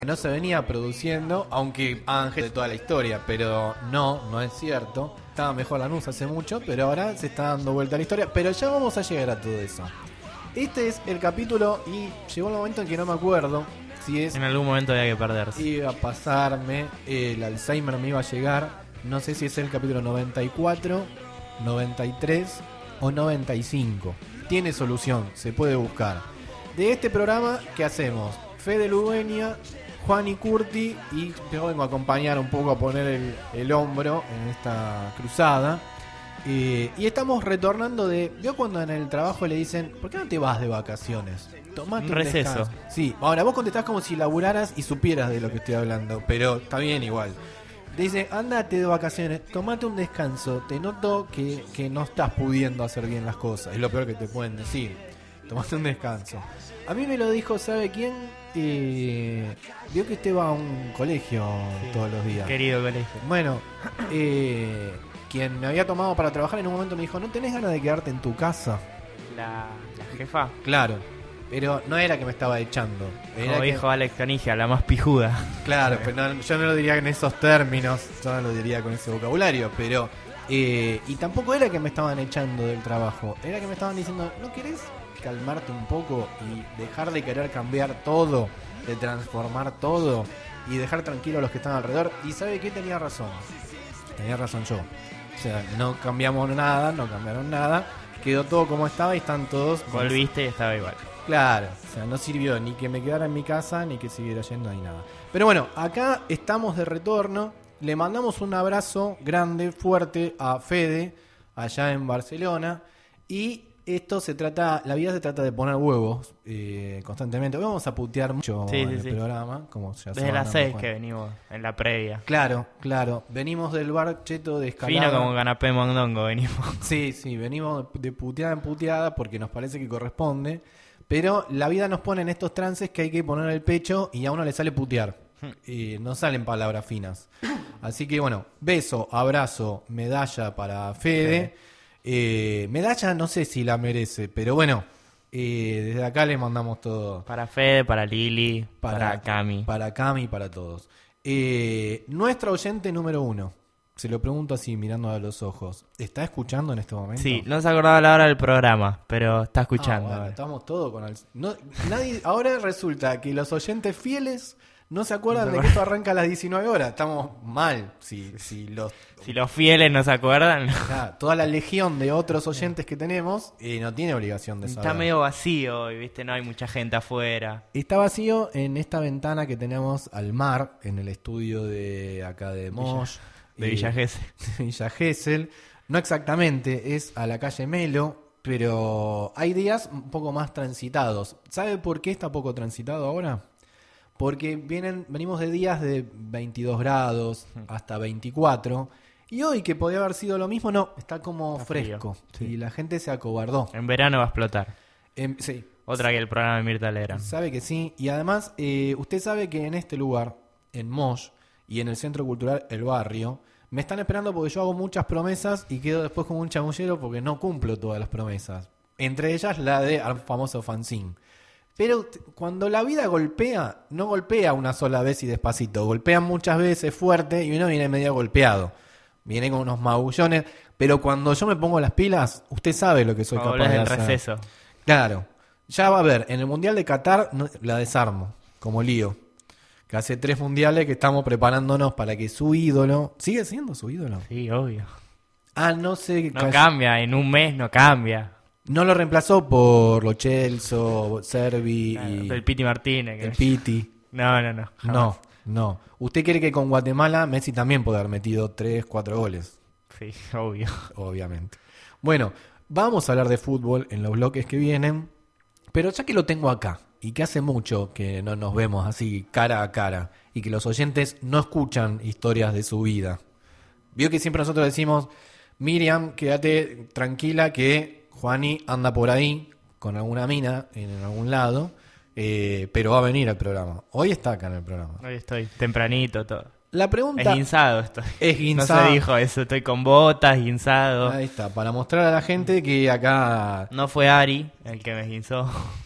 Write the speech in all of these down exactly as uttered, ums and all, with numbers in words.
no se venía produciendo, aunque Ángel de toda la historia, pero no, no es cierto. Estaba mejor Lanús hace mucho, pero ahora se está dando vuelta a la historia. Pero ya vamos a llegar a todo eso. Este es el capítulo y llegó el momento en que no me acuerdo si es... En algún momento había que perderse. Iba a pasarme, el Alzheimer me iba a llegar. No sé si es el capítulo noventa y cuatro, noventa y tres o noventa y cinco. Tiene solución, se puede buscar. De este programa, ¿qué hacemos? Fede Ludueña, Juan y Curti, y yo vengo a acompañar un poco, a poner el, el hombro en esta cruzada. Eh, y estamos retornando de... ¿Vio cuando en el trabajo le dicen, ¿por qué no te vas de vacaciones? Tomate un, un receso. Descanso. Sí, ahora vos contestás como si laburaras y supieras de lo que estoy hablando, pero está bien igual. Te dice, andate de vacaciones, tomate un descanso. Te noto que, que no estás pudiendo hacer bien las cosas. Es lo peor que te pueden decir. Tomate un descanso. A mí me lo dijo, ¿sabe quién? Eh, vio que usted va a un colegio sí, todos los días. Querido colegio. Bueno, eh, quien me había tomado para trabajar en un momento me dijo, ¿no tenés ganas de quedarte en tu casa? La, la jefa. Claro, pero no era que me estaba echando. Era Como que... dijo Alex Canigia, la más pijuda. Claro, pero no, yo no lo diría en esos términos, yo no lo diría con ese vocabulario, pero... Eh, y tampoco era que me estaban echando del trabajo, era que me estaban diciendo, ¿no querés calmarte un poco y dejar de querer cambiar todo, de transformar todo y dejar tranquilo a los que están alrededor? Y ¿sabe qué? Tenía razón. Tenía razón yo. O sea, no cambiamos nada, no cambiaron nada, quedó todo como estaba y están todos... Volviste y estaba igual. Claro, o sea, no sirvió ni que me quedara en mi casa ni que siguiera yendo ni nada. Pero bueno, acá estamos de retorno. Le mandamos un abrazo grande, fuerte a Fede, allá en Barcelona. Y esto se trata, la vida se trata de poner huevos eh, constantemente. Hoy vamos a putear mucho sí, en sí, el sí. programa. Como ya Desde las seis que venimos en la previa. Claro, claro. Venimos del bar cheto de Escalada. Fino como canapé mondongo venimos. Sí, sí, venimos de puteada en puteada porque nos parece que corresponde. Pero la vida nos pone en estos trances que hay que poner el pecho y a uno le sale putear. Eh, no salen palabras finas. Así que bueno, beso, abrazo, medalla para Fede. Eh, medalla no sé si la merece, pero bueno, eh, desde acá le mandamos todo. Para Fede, para Lili, para, para Cami. Para Cami, para todos. Eh, nuestra oyente número uno, se lo pregunto así, mirando a los ojos, ¿está escuchando en este momento? Sí, no se acordaba la hora del programa, pero está escuchando. Ah, bueno, estamos todos con el... no, nadie. Ahora resulta que los oyentes fieles no se acuerdan no. de que esto arranca a las diecinueve horas. Estamos mal. Si, si, los, si los fieles no se acuerdan. Claro, toda la legión de otros oyentes que tenemos eh, no tiene obligación de saber. Está medio vacío y viste, no hay mucha gente afuera. Está vacío en esta ventana que tenemos al mar, en el estudio de acá de Mosh. De Villa Gesell. De Villa Gesell. No exactamente, es a la calle Melo, pero hay días un poco más transitados. ¿Sabe por qué está poco transitado ahora? Porque vienen, venimos de días de veintidós grados hasta veinticuatro. Y hoy, que podía haber sido lo mismo, no, está como está fresco. Sí. Y la gente se acobardó. En verano va a explotar. Eh, sí. Otra que el programa de Mirta Legrand. Sabe que sí. Y además, eh, usted sabe que en este lugar, en Mosh y en el Centro Cultural El Barrio, me están esperando porque yo hago muchas promesas y quedo después como un chamullero porque no cumplo todas las promesas. Entre ellas la de al famoso fanzine. Pero cuando la vida golpea, no golpea una sola vez y despacito, golpea muchas veces fuerte y uno viene medio golpeado. Viene con unos magullones, pero cuando yo me pongo las pilas, usted sabe lo que soy Como capaz de del hacer. Receso. Claro. Ya va a ver, en el Mundial de Qatar no, la desarmo, como lío. Que hace tres mundiales que estamos preparándonos para que su ídolo... ¿Sigue siendo su ídolo? Sí, obvio. Ah, no sé... No calla... cambia, en un mes no cambia. No lo reemplazó por Lo Celso, Servi claro, y... El Piti Martínez. Que... El Piti. No, no, no. Jamás. No, no. ¿Usted cree que con Guatemala Messi también puede haber metido tres, cuatro goles? Sí, obvio. Obviamente. Bueno, vamos a hablar de fútbol en los bloques que vienen, pero ya que lo tengo acá y que hace mucho que no nos vemos así cara a cara y que los oyentes no escuchan historias de su vida. Vio que siempre nosotros decimos, Miriam, quédate tranquila que Juani anda por ahí con alguna mina en algún lado, eh, pero va a venir al programa. Hoy está acá en el programa. Hoy estoy tempranito, todo. La pregunta... Es guinzado estoy. Es guinzado. No se dijo eso, estoy con botas, guinzado. Ahí está, para mostrar a la gente que acá... No fue Ari el que me guinzó.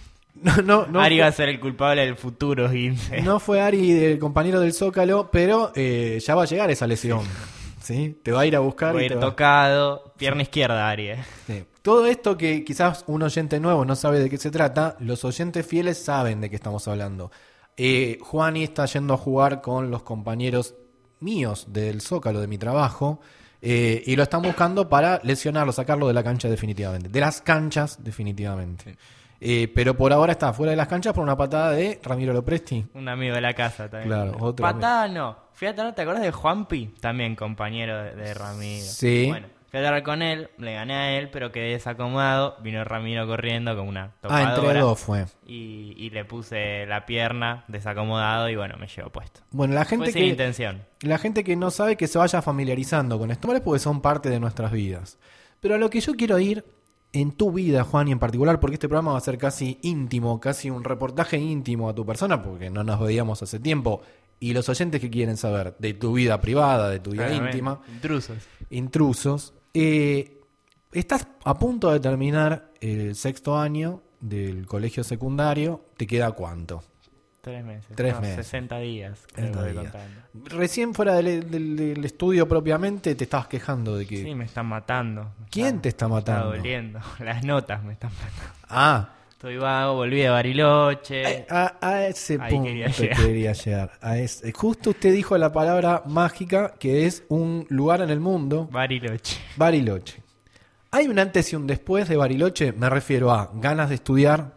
No, no, no Ari fue- va a ser el culpable del futuro, Gince. No fue Ari, el compañero del Zócalo, pero eh, ya va a llegar esa lesión. ¿Sí? Te va a ir a buscar. Voy a y ir te va- tocado. Pierna izquierda, Ari. eh. Sí. Todo esto que quizás un oyente nuevo no sabe de qué se trata, los oyentes fieles saben de qué estamos hablando. Eh, Juani está yendo a jugar con los compañeros míos del Zócalo, de mi trabajo, eh, y lo están buscando para lesionarlo, sacarlo de la cancha definitivamente. De las canchas definitivamente. Eh, pero por ahora está fuera de las canchas por una patada de Ramiro Lopresti. Un amigo de la casa también. Claro, otro Patada no. Fíjate, ¿no? ¿Te acuerdas de Juanpi? También compañero de, de Ramiro. Sí. Bueno, fui a hablar con él, le gané a él, pero quedé desacomodado. Vino Ramiro corriendo con una Ah, topadora. entre dos fue. Y, y le puse la pierna desacomodado y bueno, me llevó puesto. Bueno, la gente Fue sin que... intención. La gente que no sabe que se vaya familiarizando con estos nombres porque son parte de nuestras vidas. Pero a lo que yo quiero ir en tu vida, Juan, y en particular, porque este programa va a ser casi íntimo, casi un reportaje íntimo a tu persona, porque no nos veíamos hace tiempo, y los oyentes que quieren saber de tu vida privada, de tu vida Claramente. íntima, Intrusos. intrusos, eh, estás a punto de terminar el sexto año del colegio secundario, ¿te queda cuánto? Tres meses. Tres no, meses. sesenta días. Creo sesenta que voy días. contando. Recién fuera del, del- del estudio propiamente te estabas quejando de que... Sí, me están matando. Me ¿Quién te está me matando? Está doliendo. Las notas me están matando. Ah, Estoy vago, volví de Bariloche. a, a ese Ahí punto quería quería llegar. llegar. A ese- justo usted dijo la palabra mágica que es un lugar en el mundo, Bariloche. Bariloche. ¿Hay un antes y un después de Bariloche? Me refiero a ganas de estudiar,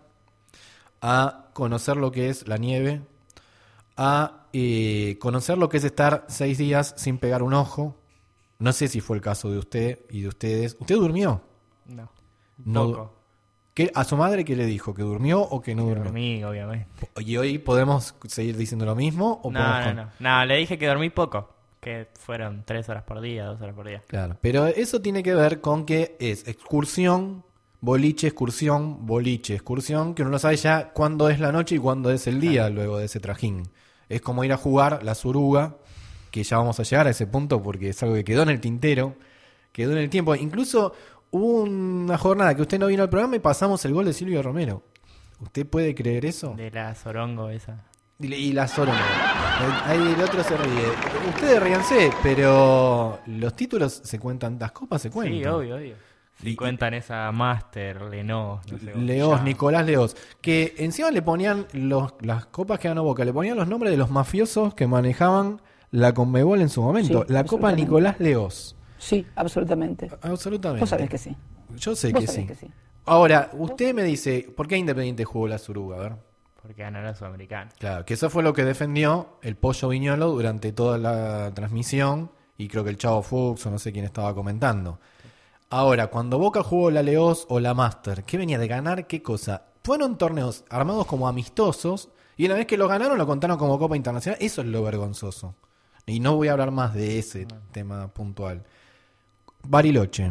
a conocer lo que es la nieve, a eh, conocer lo que es estar seis días sin pegar un ojo. No sé si fue el caso de usted y de ustedes. ¿Usted durmió? No. No. Poco. ¿Qué, ¿A su madre qué le dijo? ¿Que durmió o que no durmió? Dormí, obviamente. ¿Y hoy podemos seguir diciendo lo mismo? ¿O No, podemos no, con- no. No, le dije que dormí poco. Que fueron tres horas por día, dos horas por día. Claro, pero eso tiene que ver con que es excursión, boliche, excursión, boliche, excursión, que uno no sabe ya cuándo es la noche y cuándo es el día luego de ese trajín. Es como ir a jugar la suruga, que ya vamos a llegar a ese punto porque es algo que quedó en el tintero, quedó en el tiempo. Incluso hubo una jornada que usted no vino al programa y pasamos el gol de Silvio Romero. ¿Usted puede creer eso? De la Sorongo esa. Y, y la Sorongo. Ahí el otro se ríe. Ustedes ríanse, pero los títulos se cuentan, las copas se cuentan. Sí, obvio, obvio. Si Y- cuentan esa Master, Lenó, no sé cómo se Leos, llama. Nicolás Leos, que encima le ponían los, las copas que ganó Boca, le ponían los nombres de los mafiosos que manejaban la Conmebol en su momento. Sí, la copa absolutamente. Nicolás Leos. Sí, absolutamente. Absolutamente. Vos sabés que sí. Yo sé Vos que sabés sí. que sí. Ahora, usted me dice, ¿por qué Independiente jugó la Suruga? A ver. Porque ganó la Sudamericana. Claro, que eso fue lo que defendió el Pollo Viñolo durante toda la transmisión y creo que el Chavo Fuchs o no sé quién estaba comentando. Ahora, cuando Boca jugó la Leos o la Master, ¿qué venía de ganar? ¿Qué cosa? Fueron torneos armados como amistosos y una vez que lo ganaron lo contaron como Copa Internacional. Eso es lo vergonzoso. Y no voy a hablar más de ese tema puntual. Bariloche.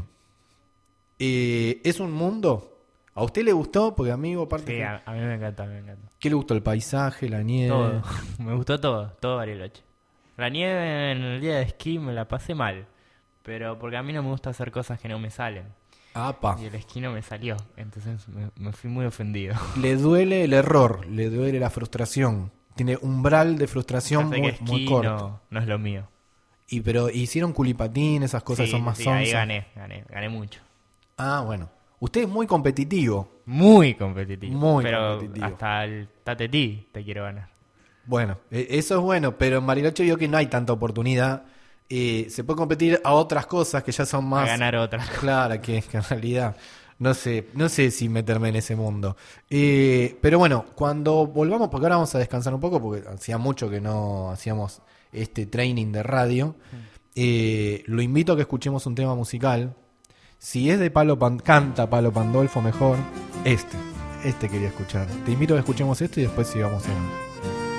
Eh, ¿Es un mundo? ¿A usted le gustó? Porque amigo, aparte... Sí, a, a mí me encanta, me encanta. ¿Qué le gustó? ¿El paisaje, la nieve? Todo. Me gustó todo, todo Bariloche. La nieve en el día de esquí me la pasé mal. Pero porque a mí no me gusta hacer cosas que no me salen. Apa. Y el esquí no me salió. Entonces me, me fui muy ofendido. Le duele el error, le duele la frustración. Tiene umbral de frustración Hace muy, que muy esquí corto. no, no es lo mío. Y pero hicieron culipatín, esas cosas Sí, son más sí, ahí sonzas. gané, gané, gané mucho. Ah, bueno. Usted es muy competitivo. Muy competitivo. Muy pero competitivo. hasta el Tatetí te quiero ganar. Bueno, e- eso es bueno, pero en Bariloche vio que no hay tanta oportunidad. Eh, se puede competir a otras cosas que ya son A más ganar otra. claras que, que en realidad no sé, no sé si meterme en ese mundo. Eh, pero bueno, cuando volvamos, porque ahora vamos a descansar un poco, porque hacía mucho que no hacíamos este training de radio. Eh, lo invito a que escuchemos un tema musical. Si es de Palo Pan- canta Palo Pandolfo mejor, este, este quería escuchar. Te invito a que escuchemos esto y después sigamos en...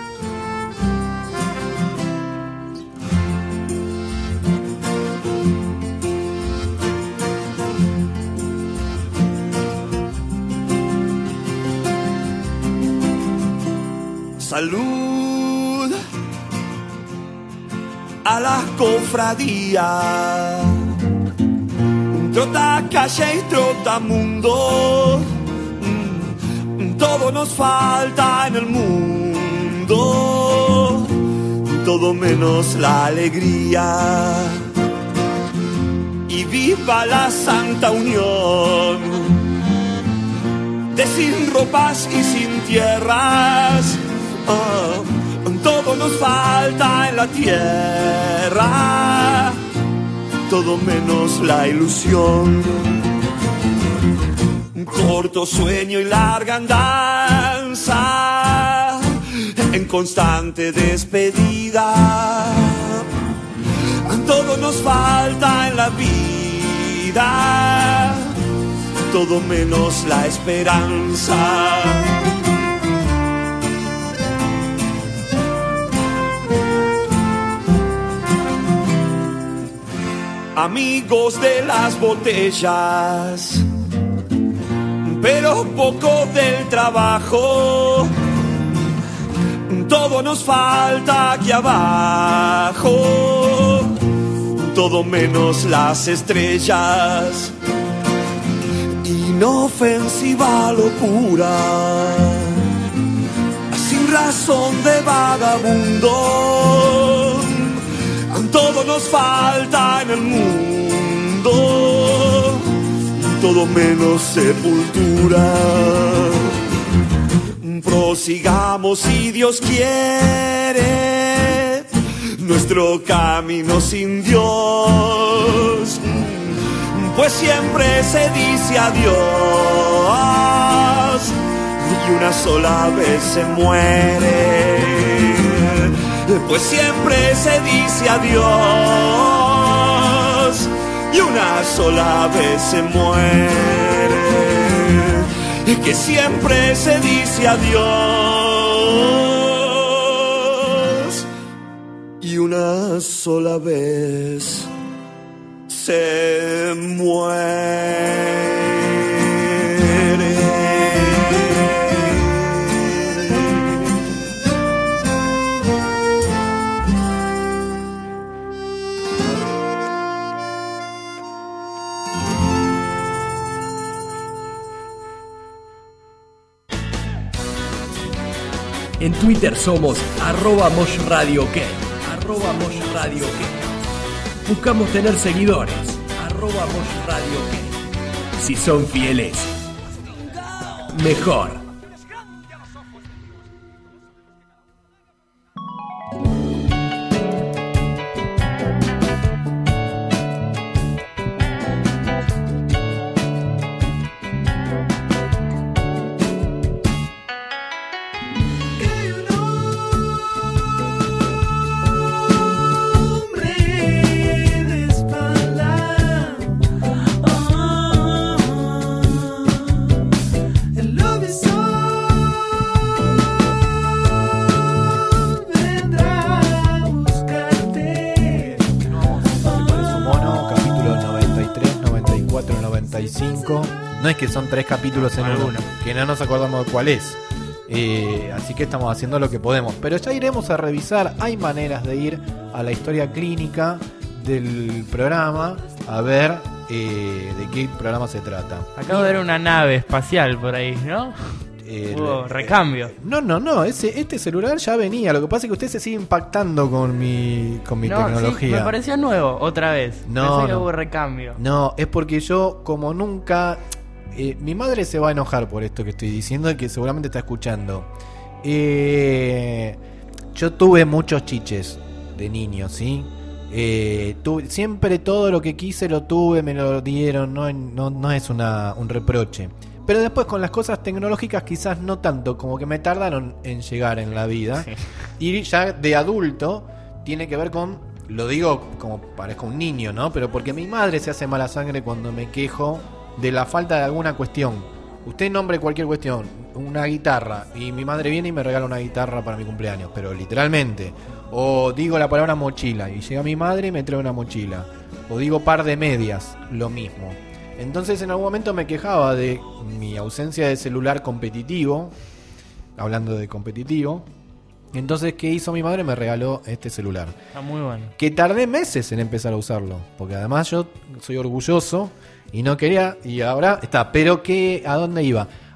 Salud a las cofradías, trota calle y trota mundo, mm, todo nos falta en el mundo, todo menos la alegría. Y viva la santa unión de sin ropas y sin tierras. Oh, todo nos falta en la tierra, todo menos la ilusión. Un corto sueño y larga andanza en constante despedida. Todo nos falta en la vida, todo menos la esperanza. Amigos de las botellas, pero poco del trabajo. Todo nos falta aquí abajo, todo menos las estrellas. Inofensiva locura, sin razón de vagabundo. Todo nos falta en el mundo, todo menos sepultura. Prosigamos si Dios quiere nuestro camino sin Dios, pues siempre se dice adiós y una sola vez se muere. Pues siempre se dice adiós y una sola vez se muere. Que siempre se dice adiós y una sola vez se muere. En Twitter somos arroba Mosh Radio OK, arroba Mosh Radio OK. Buscamos tener seguidores, arroba Mosh Radio OK. Si son fieles, mejor. No es que son tres capítulos en uno, que no nos acordamos de cuál es. Eh, así que estamos haciendo lo que podemos. Pero ya iremos a revisar. Hay maneras de ir a la historia clínica del programa, a ver eh, de qué programa se trata. Acabo de ver una nave espacial por ahí, ¿no? Eh, Hubo recambio. Eh, no, no, no. Ese, este celular ya venía. Lo que pasa es que usted se sigue impactando con mi, con mi no, tecnología. Sí, me pareció nuevo, otra vez. No, Pensé que no. hubo recambio. No, es porque yo, como nunca... Eh, mi madre se va a enojar por esto que estoy diciendo y que seguramente está escuchando. Eh, yo tuve muchos chiches de niño, ¿sí? Eh, tuve, siempre todo lo que quise lo tuve, me lo dieron, no, no, no es una, un reproche. Pero después con las cosas tecnológicas quizás no tanto, como que me tardaron en llegar en la vida. Sí. Y ya de adulto tiene que ver con, lo digo como parezco un niño, ¿no? Pero porque mi madre se hace mala sangre cuando me quejo de la falta de alguna cuestión. Usted nombre cualquier cuestión, una guitarra, y mi madre viene y me regala una guitarra para mi cumpleaños, pero literalmente. O digo la palabra mochila y llega mi madre y me trae una mochila. O digo par de medias, lo mismo. Entonces en algún momento me quejaba de mi ausencia de celular competitivo, hablando de competitivo. Entonces, ¿qué hizo mi madre? Me regaló este celular. Está muy bueno. Que tardé meses en empezar a usarlo, porque además yo soy orgulloso y no quería, y ahora está. Pero ¿qué, a dónde iba?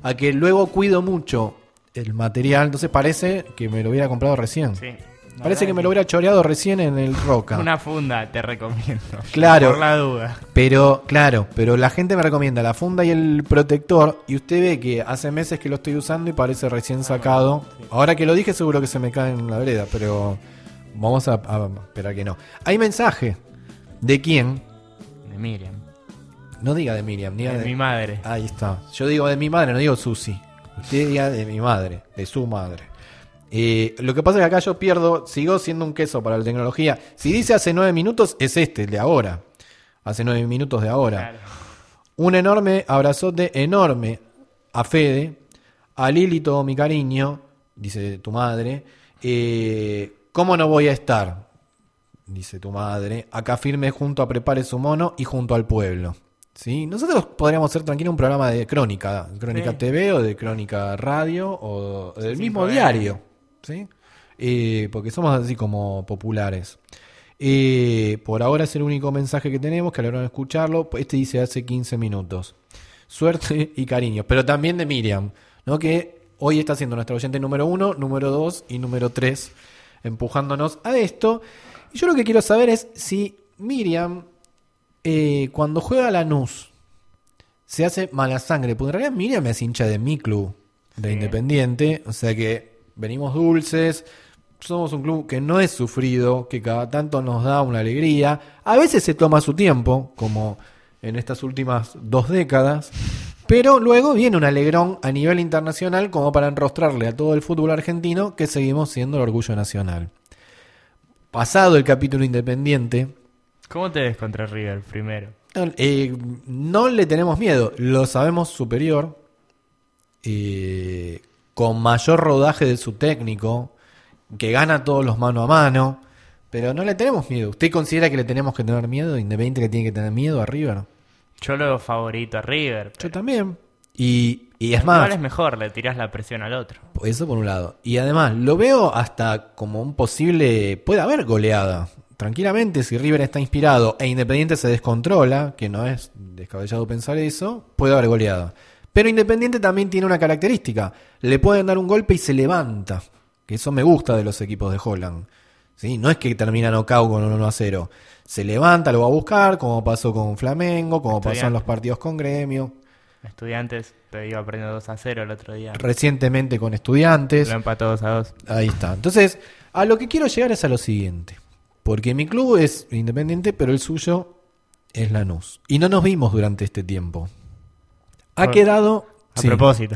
a que luego cuido mucho el material, entonces parece que me lo hubiera comprado recién. Sí. Parece que me lo hubiera choreado recién en el Roca. Una funda te recomiendo. Claro. Por la duda. Pero, claro, pero la gente me recomienda la funda y el protector. Y usted ve que hace meses que lo estoy usando y parece recién sacado. Ahora que lo dije, seguro que se me cae en la vereda. Pero vamos a, a esperar que no. Hay mensaje. ¿De quién? De Miriam. No diga de Miriam, diga De de mi madre. Ahí está. Yo digo de mi madre, no digo Susi. Usted diga de mi madre, de su madre. Eh, lo que pasa es que acá yo pierdo, sigo siendo un queso para la tecnología. Si dice hace nueve minutos, es este, el de ahora. Hace nueve minutos de ahora. Claro. Un enorme abrazote, enorme, a Fede, a Lili todo mi cariño, dice tu madre. Eh, ¿Cómo no voy a estar? Dice tu madre. Acá firme junto a Prepare su mono y junto al pueblo. ¿Sí? Nosotros podríamos hacer tranquilo un programa de crónica, crónica Sí. T V o de crónica radio o del Cinco mismo eme. diario. ¿Sí? Eh, porque somos así como populares. Eh, por ahora es el único mensaje que tenemos, que a la hora de escucharlo, este dice hace quince minutos. Suerte y cariño. Pero también de Miriam, ¿no? Que hoy está siendo nuestra oyente número uno, número dos y número tres, empujándonos a esto. Y yo lo que quiero saber es si Miriam, eh, cuando juega a Lanús, se hace mala sangre. Porque en realidad Miriam es hincha de mi club, de Sí. Independiente. O sea que venimos dulces, somos un club que no es sufrido, que cada tanto nos da una alegría. A veces se toma su tiempo, como en estas últimas dos décadas, pero luego viene un alegrón a nivel internacional como para enrostrarle a todo el fútbol argentino que seguimos siendo el orgullo nacional. Pasado el capítulo Independiente, ¿Cómo te ves contra River primero? eh, no le tenemos miedo, lo sabemos superior, eh, con mayor rodaje de su técnico, que gana todos los mano a mano, pero no le tenemos miedo. ¿Usted considera que le tenemos que tener miedo? Independiente que tiene que tener miedo a River. Yo lo veo favorito a River. Yo pero también. Y, y es igual más, es mejor, le tirás la presión al otro. eso por un lado. Y además, lo veo hasta como un posible... Puede haber goleada. Tranquilamente, si River está inspirado e Independiente se descontrola, que no es descabellado pensar eso, puede haber goleada. Pero Independiente también tiene una característica. Le pueden dar un golpe y se levanta. Que eso me gusta de los equipos de Holland. ¿Sí? No es que termina knockout con un uno a cero. Se levanta, lo va a buscar, como pasó con Flamengo, como pasó en Estudiantes. los partidos con Gremio. Estudiantes te iba perdiendo dos a cero el otro día. Recientemente con Estudiantes. Lo empató dos a dos. Ahí está. Entonces, a lo que quiero llegar es a lo siguiente. Porque mi club es Independiente, pero el suyo es Lanús. Y no nos vimos durante este tiempo. Ha Por- quedado... A Sí. propósito.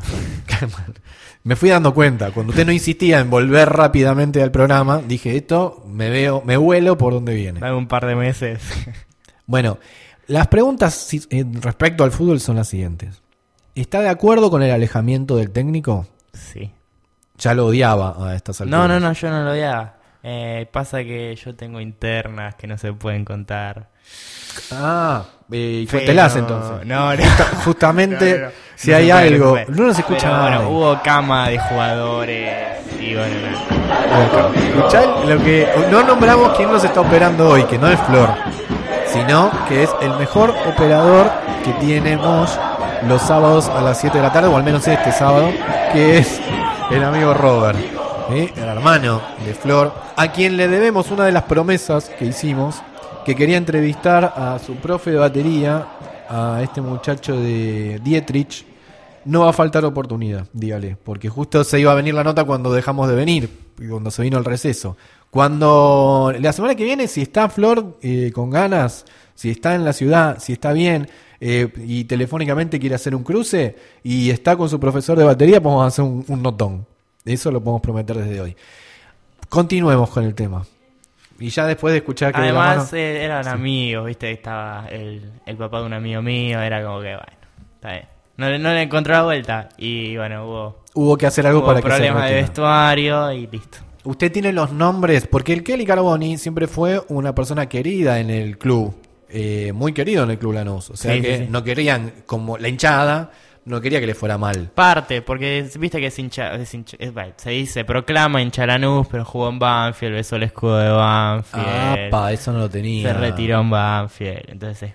Me fui dando cuenta. Cuando usted no insistía en volver rápidamente al programa, dije, esto me veo, me huelo por donde viene. Dame un par de meses. Bueno, las preguntas si- eh, respecto al fútbol son las siguientes. ¿Está de acuerdo con el alejamiento del técnico? Sí. Ya lo odiaba a estas alturas. No, no, no, yo no lo odiaba. Eh, pasa que yo tengo internas que no se pueden contar. Ah, eh, y Pero- cuéntelas entonces. No, no. Justa- justamente, No, no, no. si No hay se puede, algo... no se puede. No nos escucha Pero, nadie. bueno, hubo cama de jugadores y bueno, no. Escuchá lo que... No nombramos quién nos está operando hoy, que no es Flor, sino que es el mejor operador que tenemos los sábados a las siete de la tarde, o al menos este sábado, que es el amigo Robert, ¿sí? El hermano de Flor, a quien le debemos una de las promesas que hicimos, que quería entrevistar a su profe de batería, a este muchacho de Dietrich. No va a faltar oportunidad, dígale, porque justo se iba a venir la nota cuando dejamos de venir, cuando se vino el receso. Cuando la semana que viene, si está Flor eh, con ganas, si está en la ciudad, si está bien, eh, y telefónicamente quiere hacer un cruce y está con su profesor de batería, podemos hacer un, un notón. Eso lo podemos prometer desde hoy. Continuemos con el tema. Y ya después de escuchar que de la Además mano- eh, eran Sí. amigos, viste, estaba el, el papá de un amigo mío, era como que bueno, está bien. No, le- no le encontró la vuelta y bueno, hubo, hubo que hacer algo hubo para que se problemas de retire. vestuario y listo. Usted tiene los nombres, porque el Kelly Carboni siempre fue una persona querida en el club, eh, muy querido en el club Lanús. O sea Sí, que sí, sí. no querían, como la hinchada, no quería que le fuera mal. Parte, porque es- viste que es hincha, es hincha- es- bueno, se dice, proclama hincha Lanús, pero jugó en Banfield, besó el escudo de Banfield, Apa, eso no lo tenía. se retiró en Banfield, entonces es como que...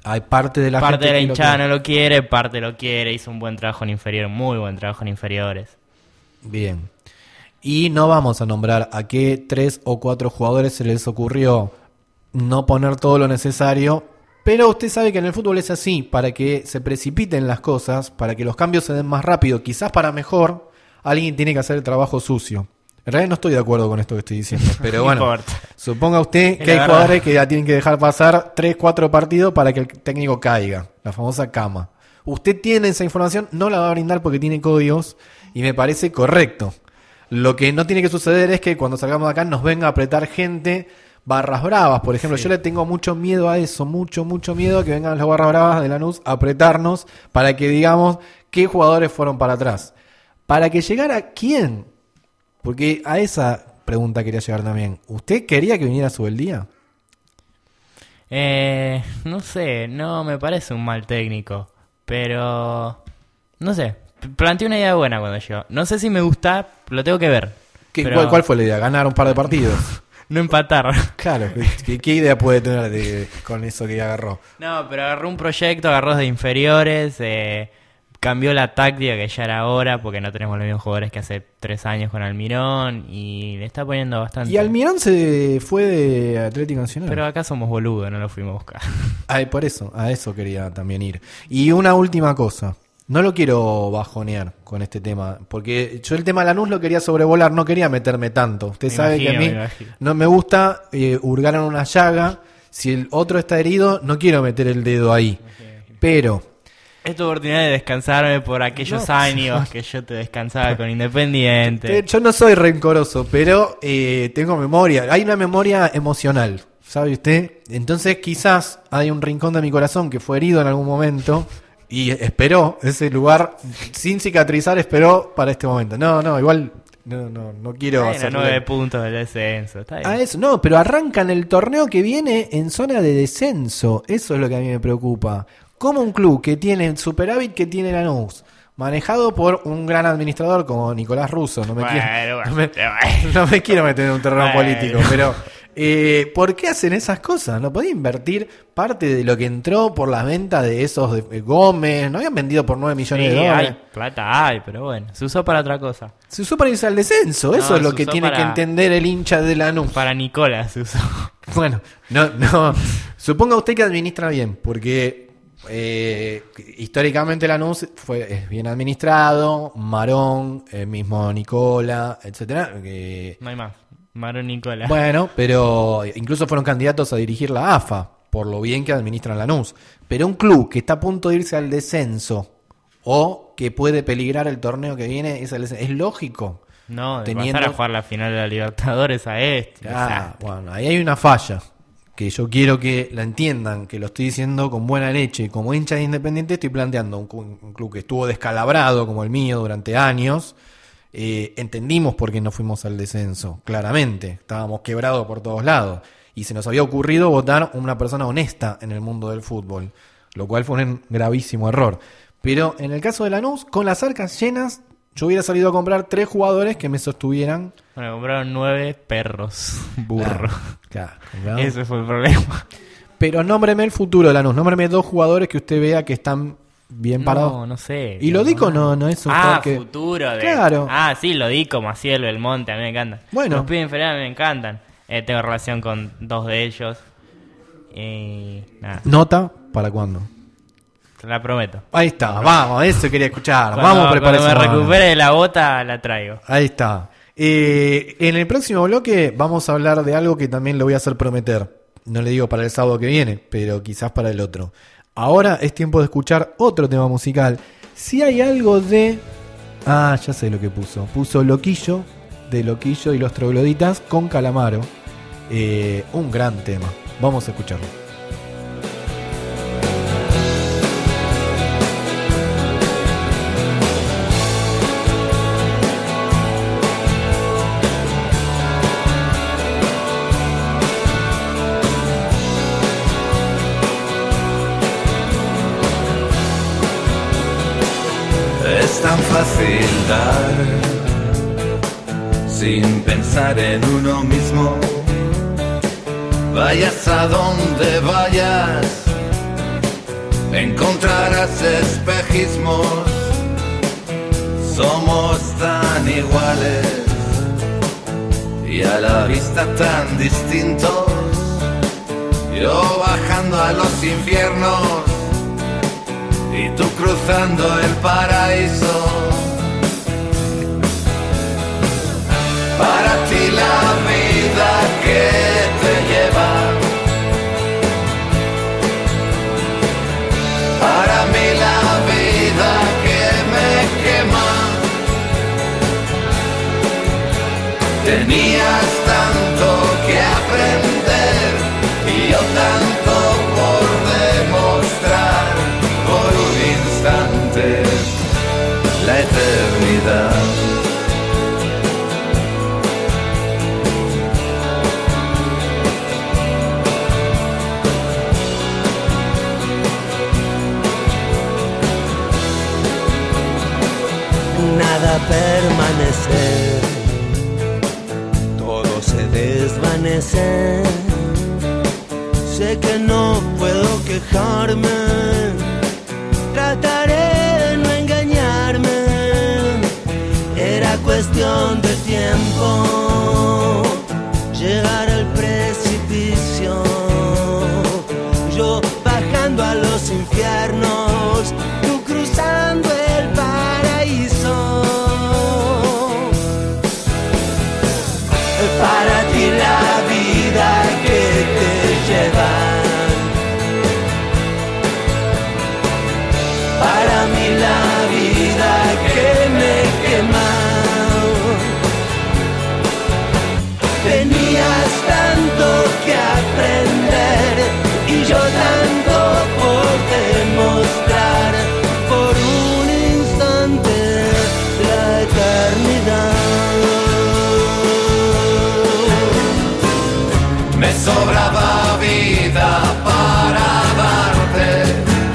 hay parte de la parte gente de la que lo hinchada quiere. no lo quiere, parte lo quiere, hizo un buen trabajo en inferior, muy buen trabajo en inferiores. Bien. Y no vamos a nombrar a qué tres o cuatro jugadores se les ocurrió no poner todo lo necesario, pero usted sabe que en el fútbol es así, para que se precipiten las cosas, para que los cambios se den más rápido, quizás para mejor, alguien tiene que hacer el trabajo sucio. En realidad no estoy de acuerdo con esto que estoy diciendo, pero No bueno, importa. suponga usted que Es hay la jugadores verdad. que ya tienen que dejar pasar tres, cuatro partidos para que el técnico caiga, la famosa cama. Usted tiene esa información, no la va a brindar porque tiene códigos y me parece correcto. Lo que no tiene que suceder es que cuando salgamos de acá nos venga a apretar gente barras bravas, por ejemplo. Sí. Yo le tengo mucho miedo a eso, mucho, mucho miedo a que vengan las barras bravas de Lanús a apretarnos para que digamos qué jugadores fueron para atrás. ¿Para que llegara quién? Porque a esa pregunta quería llegar también. ¿Usted quería que viniera Subeldía? Eh, no sé, no me parece un mal técnico, pero no sé, planteé una idea buena cuando llegó. No sé si me gusta, lo tengo que ver. ¿Qué, pero cuál, ¿Cuál fue la idea? ¿Ganar un par de partidos? No empatar. Claro, ¿qué, qué idea puede tener de- con eso que agarró? No, pero agarró un proyecto, agarró de inferiores, eh, cambió la táctica que ya era hora, porque no tenemos los mismos jugadores que hace tres años con Almirón, y le está poniendo bastante. Y Almirón se fue de Atlético Nacional. Pero acá somos boludos, no lo fuimos a buscar. Ay, por eso, a eso quería también ir. Y una última cosa. No lo quiero bajonear con este tema, porque yo el tema Lanús lo quería sobrevolar, no quería meterme tanto. Usted Me sabe que a imagino, mí me imagino. no me gusta eh, hurgar en una llaga. Si el otro está herido, no quiero meter el dedo ahí. Pero Es tu oportunidad de descansarme por aquellos No. años que yo te descansaba con Independiente. eh, yo no soy rencoroso, pero eh, tengo memoria. Hay una memoria emocional, ¿sabe usted? Entonces quizás hay un rincón de mi corazón que fue herido en algún momento y esperó ese lugar sin cicatrizar, esperó para este momento. No, no, igual no, no, no quiero Bueno, hacerle- nueve puntos del descenso, está bien. a eso, no, pero arrancan el torneo que viene en zona de descenso. Eso es lo que a mí me preocupa. Como un club que tiene el superávit que tiene Lanús, manejado por un gran administrador como Nicolás Russo, no me, Bueno, quiero, bueno, no me- bueno. no me quiero meter en un terreno Bueno. político, pero eh, ¿por qué hacen esas cosas? ¿No podía invertir parte de lo que entró por la venta de esos de Gómez? ¿No habían vendido por nueve millones Sí, de dólares? hay, plata hay, pero bueno, se usó para otra cosa. Se usó para irse al descenso, eso No, es lo se que usó tiene que para- entender el hincha de Lanús. Para Nicolás se usó. Bueno, no, no. Suponga usted que administra bien, porque eh, históricamente Lanús fue es bien administrado, Marón, el mismo Nicola, etcétera. que- No hay más. Marón Nicolás. bueno, pero incluso fueron candidatos a dirigir la A F A por lo bien que administran Lanús. Pero un club que está a punto de irse al descenso o que puede peligrar el torneo que viene es, al descenso, es lógico. no, de teniendo- pasar a jugar la final de la Libertadores a este. Ah, o sea, bueno, ahí hay una falla que yo quiero que la entiendan, que lo estoy diciendo con buena leche. Como hincha de Independiente estoy planteando un, cu- un club que estuvo descalabrado como el mío durante años. Eh, entendimos por qué no fuimos al descenso, claramente. Estábamos quebrados por todos lados. Y se nos había ocurrido votar una persona honesta en el mundo del fútbol, lo cual fue un gravísimo error. Pero en el caso de Lanús, con las arcas llenas, yo hubiera salido a comprar tres jugadores que me sostuvieran. bueno, compraron nueve perros. Burro. Claro, claro. Ese fue el problema. Pero nómbreme el futuro de Lanús, nómbreme dos jugadores que usted vea que están bien parados. No, no sé. Y lo dico no, no es un Ah, jugador que... futuro. De... Claro. Ah, sí, lo dico, Maciel, Belmonte, a mí me encantan. Bueno. Los pibes inferiores me encantan. Eh, tengo relación con dos de ellos. Y nada, ¿Nota? ¿Para cuándo? te la prometo. Ahí está, vamos, eso quería escuchar. Cuando, vamos a preparar cuando me esa mano. recupere de la bota, la traigo. Ahí está. Eh, en el próximo bloque vamos a hablar de algo que también le voy a hacer prometer. No le digo para el sábado que viene, pero quizás para el otro. Ahora es tiempo de escuchar otro tema musical. Si hay algo de... Ah, ya sé lo que puso. Puso Loquillo, de Loquillo y los Trogloditas con Calamaro. Eh, un gran tema. Vamos a escucharlo. Es tan fácil dar sin pensar en uno mismo. Vayas a donde vayas, encontrarás espejismos. Somos tan iguales y a la vista tan distintos. Yo bajando a los infiernos y tú cruzando el paraíso. Para ti la vida que te lleva, para mí la vida que me quema. Tenías tanto que aprender y yo tanto por demostrar. Por un instante la eternidad. Nada permanecer, todo se desvanece. Sé que no puedo quejarme, trataré de no engañarme. Era cuestión de tiempo llegar al precipicio. Yo bajando a los infiernos, tú cruzando el paraíso. Para ti la vida que te lleva, para mí la vida que me quema. Tenías tanto que aprender y yo tanto por demostrar. Por un instante la eternidad. Me sobraba vida para darte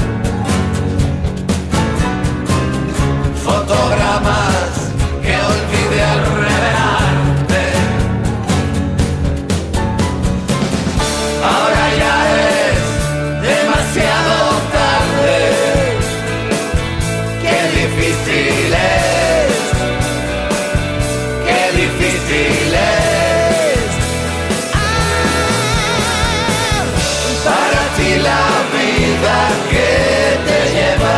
fotogramas que olvidé al revelarte. Ahora ya es demasiado tarde. Qué difícil es, qué difícil es. La vida que te lleva,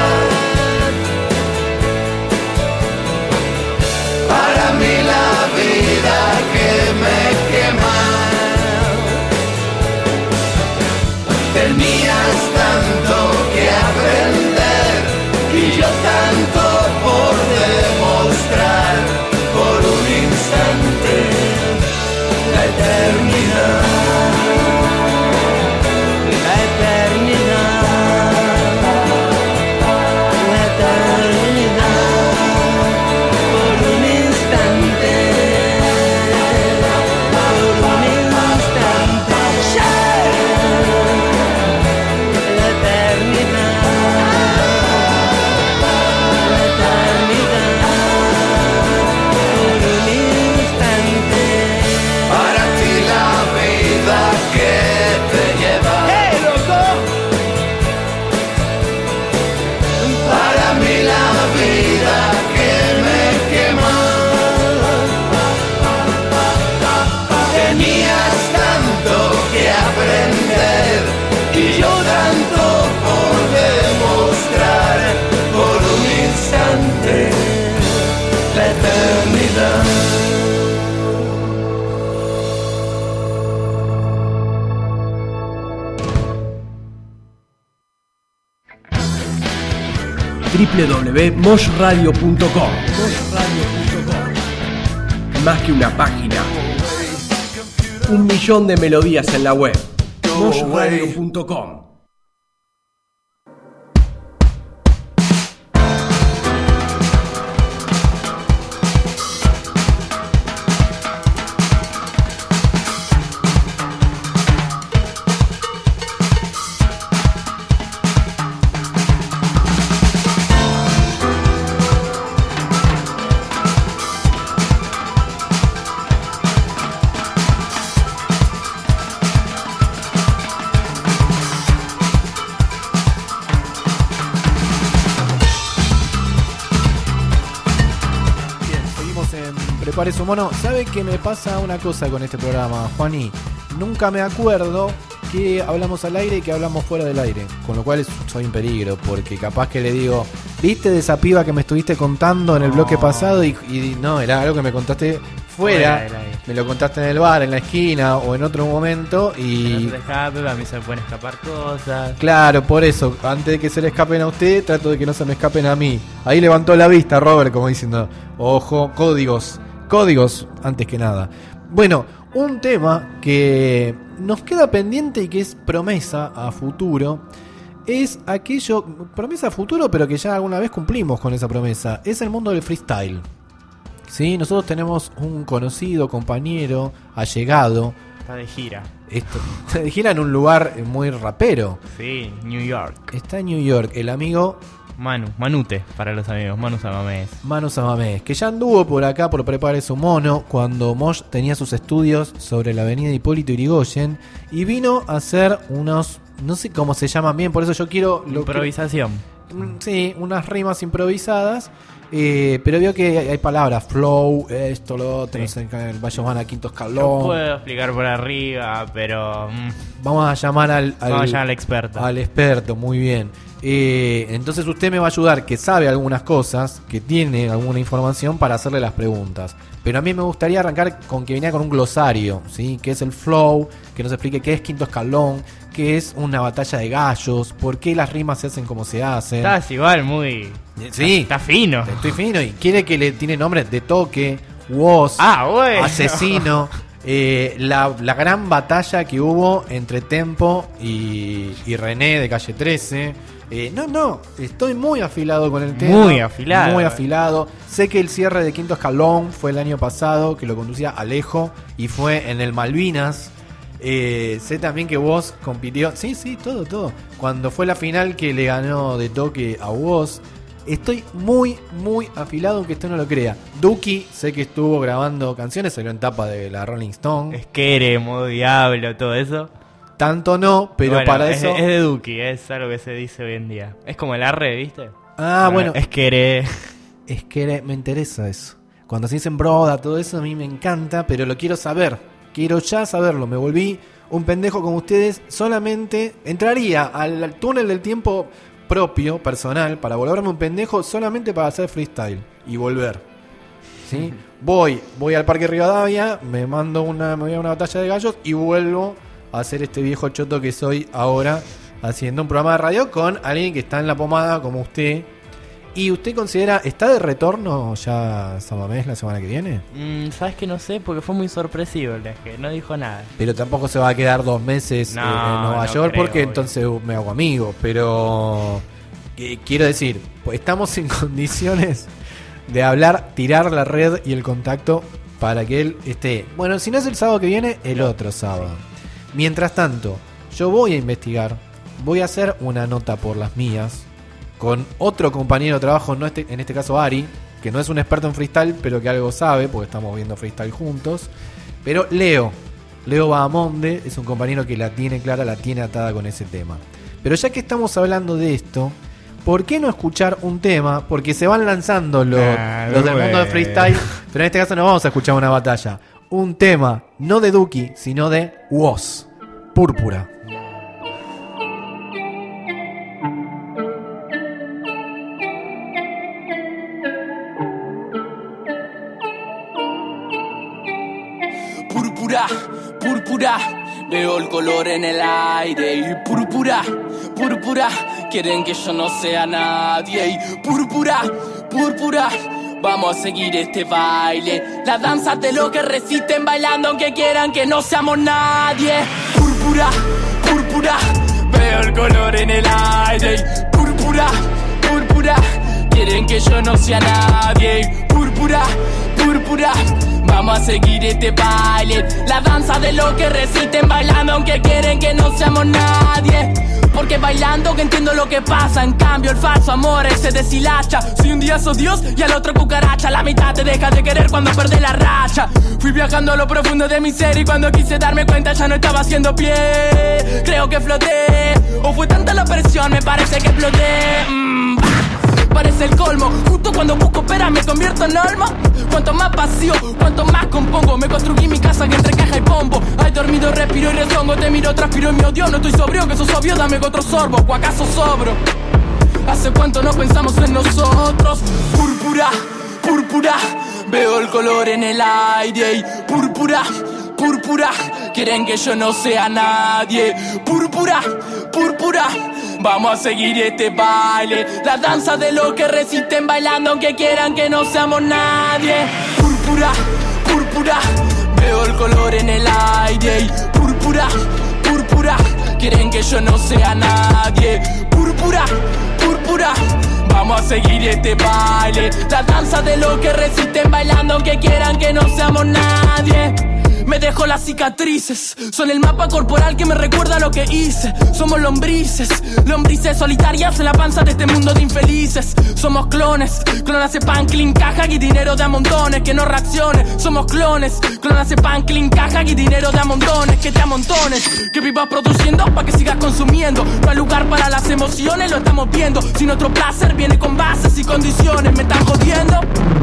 para mí la vida que me quema. Tenías tanto que aprender y yo tanto por demostrar. Por un instante la eternidad. Y yo tanto por demostrar. Por un instante la eternidad. doble u doble u doble u punto mosh radio punto com. Más que una página, un millón de melodías en la web. mosh radio punto com. Prepare su mono. ¿Sabe que me pasa una cosa con este programa, Juani? Nunca me acuerdo que hablamos al aire y que hablamos fuera del aire. Con lo cual soy en peligro, porque capaz que le digo, ¿viste de esa piba que me estuviste contando en el no. bloque pasado? Y, y no, era algo que me contaste fuera. fuera me lo contaste en el bar, en la esquina o en otro momento. Y que no se te escape, a mí se me pueden escapar cosas. Claro, por eso, antes de que se le escapen a usted, trato de que no se me escapen a mí. Ahí levantó la vista Robert, como diciendo, ojo, códigos, códigos antes que nada. Bueno, un tema que nos queda pendiente y que es promesa a futuro, es aquello, promesa a futuro, pero que ya alguna vez cumplimos con esa promesa, es el mundo del freestyle. ¿Sí? Nosotros tenemos un conocido, compañero, allegado. Está de gira. Esto, está de gira en un lugar muy rapero. Sí, New York. Está en New York, el amigo Manu, Manute, para los amigos, Manu Samamés. Manu Samamés, que ya anduvo por acá por Prepare su mono cuando Mosh tenía sus estudios sobre la avenida Hipólito Yrigoyen y vino a hacer unos, no sé cómo se llaman bien, por eso yo quiero... Lo Improvisación. Que, sí, unas rimas improvisadas, eh, pero veo que hay, hay palabras, flow, esto, lo otro, sí. No sé, el Bayomán a quinto escalón. No puedo explicar por arriba, pero... Mm, vamos a llamar al, al, vamos a llamar al experto. Al experto, muy bien. Eh, entonces usted me va a ayudar, que sabe algunas cosas, que tiene alguna información para hacerle las preguntas. Pero a mí me gustaría arrancar con que venía con un glosario, ¿sí? ¿Qué es el flow? Que nos explique qué es quinto escalón, qué es una batalla de gallos, por qué las rimas se hacen como se hacen. Estás igual muy... Sí, está fino. Estoy fino y quiere que le tiene nombres de toque, woz, ah, bueno. asesino. Eh, la, la gran batalla que hubo entre Tempo y, y René de Calle trece. Eh, no, no, estoy muy afilado con el tema. Muy afilado. Muy afilado. Sé que el cierre de Quinto Escalón fue el año pasado, que lo conducía Alejo, y fue en el Malvinas. Eh, sé también que Woz compitió. Sí, sí, todo, todo. Cuando fue la final que le ganó de toque a Woz. Estoy muy, muy afilado, aunque usted no lo crea. Duki, sé que estuvo grabando canciones, salió en tapa de la Rolling Stone. Esquere, modo diablo, todo eso. Tanto no, pero bueno, para es, eso... es de Duki, es algo que se dice hoy en día. Es como el arre, ¿viste? Ah, bueno. Esquere. Esquere, me interesa eso. Cuando se dicen broda, todo eso a mí me encanta, pero lo quiero saber. Quiero ya saberlo. Me volví un pendejo como ustedes. Solamente entraría al, al túnel del tiempo propio, personal, para volverme un pendejo solamente para hacer freestyle y volver. ¿Sí? Voy, voy al Parque Rivadavia, me mando una, me voy a una batalla de gallos y vuelvo a hacer este viejo choto que soy ahora, haciendo un programa de radio con alguien que está en la pomada como usted. ¿Y usted considera, está de retorno ya Samamés la semana que viene? Mm, Sabes que no sé, porque fue muy sorpresivo, es que no dijo nada. Pero tampoco se va a quedar dos meses no, en, en Nueva no York, creo, porque obvio. Entonces me hago amigo. Pero eh, quiero decir, pues estamos en condiciones de hablar, tirar la red y el contacto para que él esté. Bueno, si no es el sábado que viene, el otro sábado. Mientras tanto, yo voy a investigar, voy a hacer una nota por las mías con otro compañero de trabajo, no este, en este caso Ari, que no es un experto en freestyle, pero que algo sabe, porque estamos viendo freestyle juntos. Pero Leo, Leo Bahamonde, es un compañero que la tiene clara, la tiene atada con ese tema. Pero ya que estamos hablando de esto, ¿por qué no escuchar un tema? Porque se van lanzando los, ah, los del mundo de freestyle, pero en este caso no vamos a escuchar una batalla. Un tema, no de Duki, sino de Woz, Púrpura. Púrpura, púrpura, veo el color en el aire. Y púrpura, púrpura, quieren que yo no sea nadie. Y púrpura, púrpura, vamos a seguir este baile. La danza de los que resisten bailando aunque quieran que no seamos nadie. Púrpura, púrpura, veo el color en el aire. Y púrpura, púrpura, quieren que yo no sea nadie. Y púrpura, púrpura, vamos a seguir este baile. La danza de los que resisten bailando aunque quieren que no seamos nadie. Porque bailando que entiendo lo que pasa. En cambio el falso amor se deshilacha. Si un día sos Dios y al otro cucaracha. La mitad te deja de querer cuando perdés la racha. Fui viajando a lo profundo de mi ser y cuando quise darme cuenta ya no estaba haciendo pie. Creo que floté, o fue tanta la presión, me parece que exploté. mm. parece el colmo. Justo cuando busco peras me convierto en olmo. Cuanto más vacío, cuanto más compongo. Me construí mi casa que entre caja y pombo. Hay dormido, respiro y rezongo. Te miro, transpiro y me odio. No estoy sobrio, que sos obvio, dame otro sorbo. ¿O acaso sobro? ¿Hace cuánto no pensamos en nosotros? Púrpura, púrpura. Veo el color en el aire y púrpura, púrpura. Quieren que yo no sea nadie. Púrpura, púrpura. Vamos a seguir este baile. La danza de los que resisten bailando aunque quieran que no seamos nadie. Púrpura, púrpura. Veo el color en el aire y púrpura, púrpura. Quieren que yo no sea nadie. Púrpura, púrpura. Vamos a seguir este baile. La danza de los que resisten bailando aunque quieran que no seamos nadie. Me dejo las cicatrices, son el mapa corporal que me recuerda lo que hice. Somos lombrices, lombrices solitarias en la panza de este mundo de infelices. Somos clones, clones hace pan, clean, caja y dinero de a montones. Que no reacciones, somos clones, clones hace pan, clean, caja y dinero de a montones. Que te amontones, que vivas produciendo pa' que sigas consumiendo. No hay lugar para las emociones, lo estamos viendo. Si nuestro placer viene con bases y condiciones, me están jodiendo.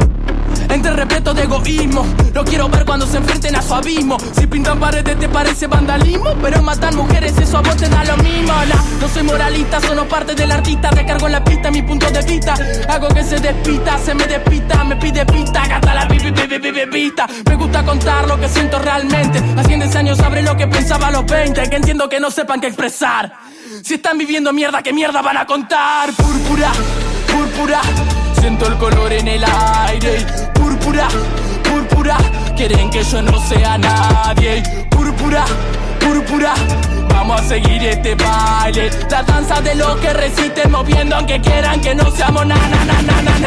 Entre respeto de egoísmo, lo quiero ver cuando se enfrenten a su abismo. Si pintan paredes te parece vandalismo, pero matan mujeres eso a vos te da lo mismo. La, no soy moralista, sono parte del artista. Recargo en la pista mi punto de vista. Hago que se despista, se me despista, me pide pista, gasta la pipi, pipi, pipi, pista. Me gusta contar lo que siento realmente. Hace diez años sabré lo que pensaba a los veinte. Que entiendo que no sepan qué expresar. Si están viviendo mierda, ¿qué mierda van a contar? Púrpura, púrpura. Siento el color en el aire. Púrpura, púrpura. Quieren que yo no sea nadie. Púrpura, púrpura. Vamos a seguir este baile. La danza de los que resisten moviendo aunque quieran que no seamos na na na na na na.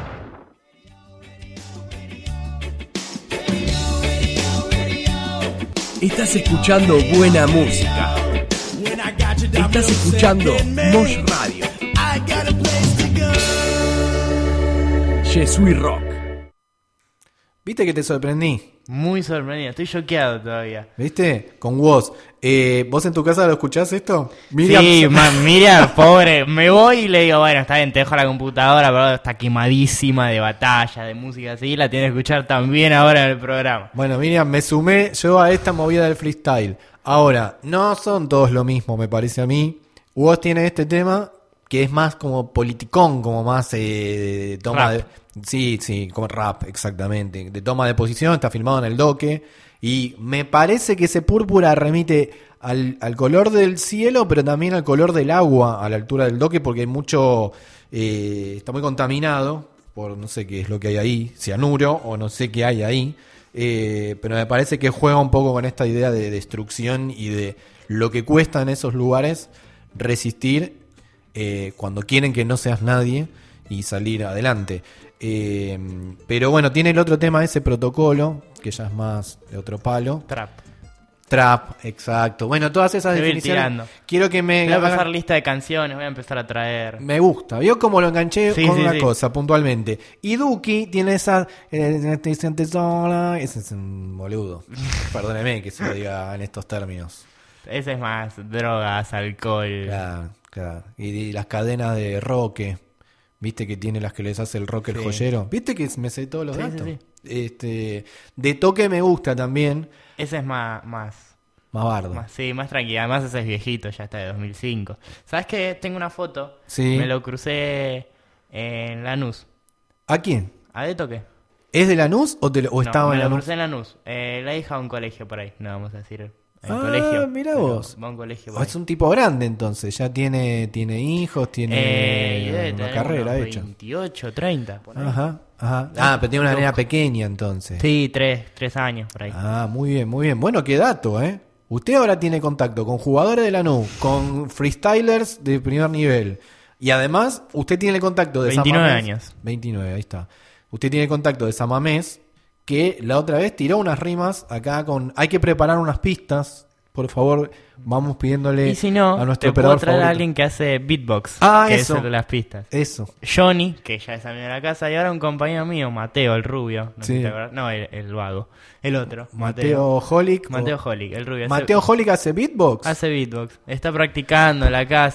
Estás escuchando buena música. Estás escuchando Mosh Radio. Je suis rock. ¿Viste que te sorprendí? Muy sorprendido, estoy choqueado todavía. ¿Viste? Con vos. Eh, ¿Vos en tu casa lo escuchás esto? Miriam, Sí, ma, mira, pobre, me voy y le digo, bueno, está bien, te dejo la computadora, pero está quemadísima de batalla, de música así, la tienes que escuchar también ahora en el programa. Bueno, Miriam, me sumé yo a esta movida del freestyle. Ahora, no son todos lo mismo, me parece a mí. Vos tiene este tema que es más como politicón, como más eh, toma Rap. de... Sí, sí, como rap, exactamente. De toma de posición, está filmado en el doque. Y me parece que ese púrpura remite al, al color del cielo, pero también al color del agua a la altura del doque, porque hay mucho... Eh, está muy contaminado por no sé qué es lo que hay ahí, cianuro o no sé qué hay ahí. Eh, pero me parece que juega un poco con esta idea de destrucción y de lo que cuesta en esos lugares resistir eh, cuando quieren que no seas nadie y salir adelante. Eh, pero bueno, tiene el otro tema, ese protocolo, que ya es más de otro palo. Trap. Trap, exacto. Bueno, todas esas Te voy a ir definiciones. tirando. Quiero que me... Voy a pasar lista de canciones, voy a empezar a traer. Me gusta. Vio cómo lo enganché Sí, con sí, una sí. cosa, puntualmente. Y Duki tiene esa... Eh, te sientes sola. Ese es un boludo. Perdóneme que se lo diga en estos términos. Ese es más drogas, alcohol. Claro, claro. Y, y las cadenas de Roque. ¿Viste que tiene las que les hace el Roque el Sí. joyero? ¿Viste que me sé todos los Sí, sí, datos? sí. Este, de Toque me gusta también. Ese es más, más, Más bardo. más, sí, más tranquilo. Además ese es viejito, ya está de dos mil cinco. ¿Sabes qué? Tengo una foto. Sí. Me lo crucé en Lanús. ¿A quién? ¿A de toque? ¿Es de Lanús o, te lo- o No, estaba me en lo Lanús? crucé en Lanús. Eh, la hija de un colegio por ahí, no vamos a decir. En Ah, colegio. mira Pero vos. Va a un colegio Oh, por ahí. es un tipo grande entonces, ya tiene tiene hijos, tiene Eh, y debe una tener carrera unos hecha. veintiocho, treinta. Por ahí. Ajá, ajá. Ah, pero tiene una Loco. nena pequeña entonces. Sí, tres, tres años por ahí. Ah, muy bien, muy bien. Bueno, qué dato, ¿eh? Usted ahora tiene contacto con jugadores de Lanús, con freestylers de primer nivel. Y además, usted tiene el contacto de veintinueve Samamés. años. veintinueve, ahí está. Usted tiene el contacto de Samamés, que la otra vez tiró unas rimas acá con... Hay que preparar unas pistas. Por favor, vamos pidiéndole Y si no, a nuestro te puedo operador traer a favorito. alguien que hace beatbox. Ah, que eso. es el de las pistas. Eso. Johnny, que ya es amigo de la casa, y ahora un compañero mío, Mateo, el rubio. No, sé Sí. si te acuerdas. No, el, el vago. El otro. Mateo Holic. Mateo o- Holic, el rubio. Mateo hace, Holic hace beatbox. hace beatbox. Está practicando en la casa.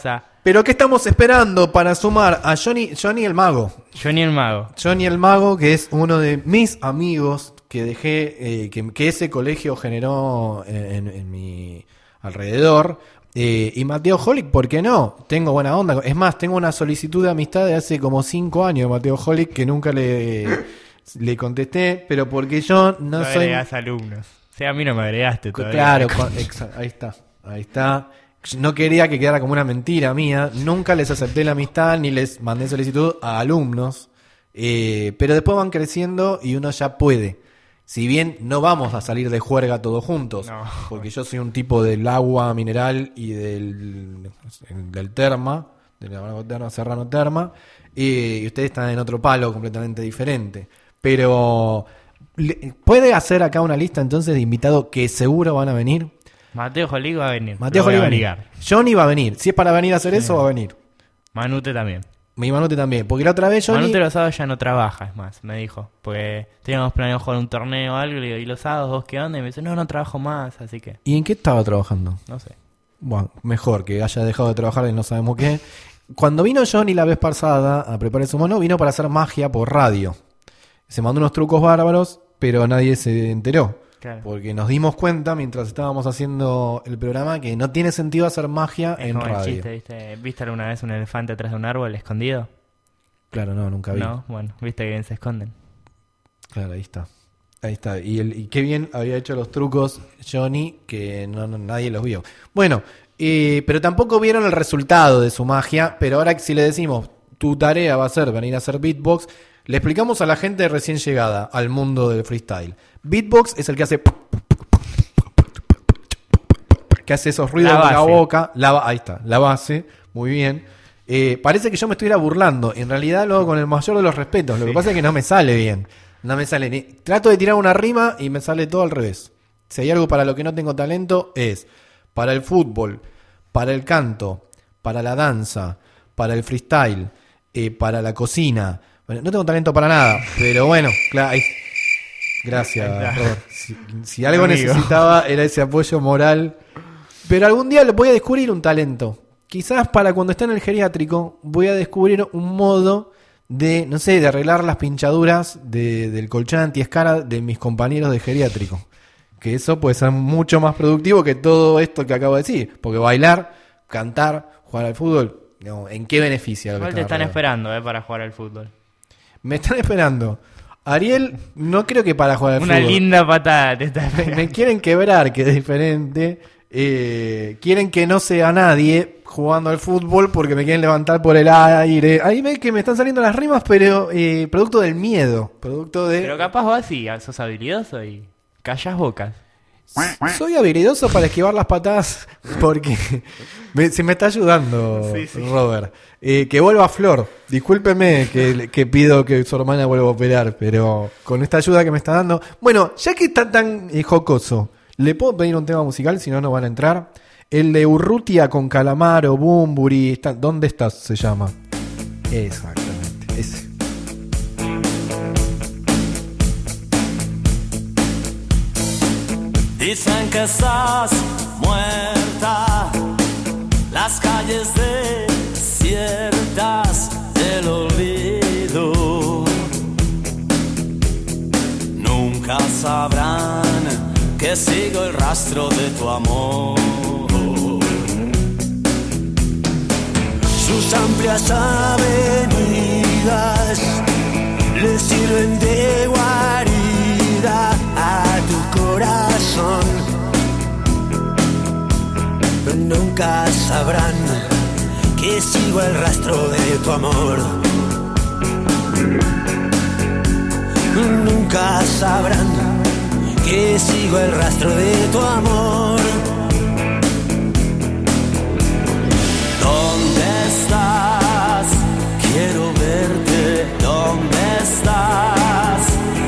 Pero ¿qué estamos esperando para sumar a Johnny, Johnny el Mago? Johnny el Mago. Johnny el Mago, que es uno de mis amigos que dejé, eh, que, que ese colegio generó en, en mi alrededor. Eh, y Mateo Holic, ¿por qué no? Tengo buena onda. Es más, tengo una solicitud de amistad de hace como cinco años de Mateo Holic que nunca le, le contesté, pero porque yo no, no soy... agregas alumnos. O sea, a mí no me agregaste todavía. Claro, con, exa, ahí está, ahí está. No quería que quedara como una mentira mía. Nunca les acepté la amistad ni les mandé solicitud a alumnos. Eh, pero después van creciendo y uno ya puede. Si bien no vamos a salir de juerga todos juntos, no. Porque yo soy un tipo del agua mineral y del, del terma, del terma, Serrano Terma, eh, y ustedes están en otro palo completamente diferente. Pero ¿puede hacer acá una lista entonces de invitados que seguro van a venir? Mateo Holic va a venir. Mateo Holic va a venir. Johnny va a venir. Si es para venir a hacer sí. eso, va a venir. Manute también. Mi Manute también. Porque la otra vez Johnny... Manute los sábados ya no trabaja, es más, me dijo. Porque teníamos planeado jugar un torneo o algo. Y le digo, ¿y los sábados vos qué onda? Y me dice, no, no trabajo más, así que... ¿Y en qué estaba trabajando? No sé. Bueno, mejor que haya dejado de trabajar y no sabemos qué. Cuando vino Johnny la vez pasada a preparar su mono, vino para hacer magia por radio. Se mandó unos trucos bárbaros, pero nadie se enteró. Claro. Porque nos dimos cuenta mientras estábamos haciendo el programa que no tiene sentido hacer magia es en como radio. El chiste, ¿viste? ¿Viste alguna vez un elefante atrás de un árbol escondido? Claro, no, nunca vi. No, bueno, viste que bien se esconden. Claro, ahí está. Ahí está. Y, el, y qué bien había hecho los trucos Johnny, que no, no nadie los vio. Bueno, eh, pero tampoco vieron el resultado de su magia. Pero ahora si le decimos, tu tarea va a ser venir a hacer beatbox, le explicamos a la gente recién llegada al mundo del freestyle. Beatbox es el que hace que hace esos ruidos la con la boca. La, ahí está, la base, muy bien. Eh, parece que yo me estuviera burlando. En realidad lo hago con el mayor de los respetos. Lo sí. que pasa es que no me sale bien. No me sale ni... Trato de tirar una rima y me sale todo al revés. Si hay algo para lo que no tengo talento es para el fútbol, para el canto, para la danza, para el freestyle, eh, para la cocina. Bueno, no tengo talento para nada, pero bueno, claro. Ahí... Gracias, Robert. Si, si algo Amigo. necesitaba era ese apoyo moral. Pero algún día le voy a descubrir un talento. Quizás para cuando esté en el geriátrico voy a descubrir un modo de, no sé, de arreglar las pinchaduras de, del colchón antiescara de mis compañeros de geriátrico. Que eso puede ser mucho más productivo que todo esto que acabo de decir. Porque bailar, cantar, jugar al fútbol, no, ¿en qué beneficia? Igual te están esperando eh, para jugar al fútbol. Me están esperando. Ariel, no creo que para jugar al Una fútbol. Una linda patada te está esperando. Me quieren quebrar, que es diferente. Eh, quieren que no sea nadie jugando al fútbol porque me quieren levantar por el aire. Ahí ves que me están saliendo las rimas, pero eh, producto del miedo. Producto de... Pero capaz vos sí, sos habilidoso y callas bocas. Soy habilidoso para esquivar las patadas porque me, se me está ayudando, sí, sí. Robert. Eh, que vuelva Flor. Discúlpeme que, que pido que su hermana vuelva a operar, pero con esta ayuda que me está dando... Bueno, ya que está tan eh, jocoso, ¿le puedo pedir un tema musical? Si no, no van a entrar. El de Urrutia con Calamaro, Bumburi. Está, ¿Dónde estás? Se llama. Exactamente, ese. Dicen que estás muerta, las calles desiertas del olvido. Nunca sabrán que sigo el rastro de tu amor. Sus amplias avenidas le sirven de guarida a tu corazón. Nunca sabrán que sigo el rastro de tu amor. Nunca sabrán que sigo el rastro de tu amor. ¿Dónde estás? Quiero verte. ¿Dónde estás?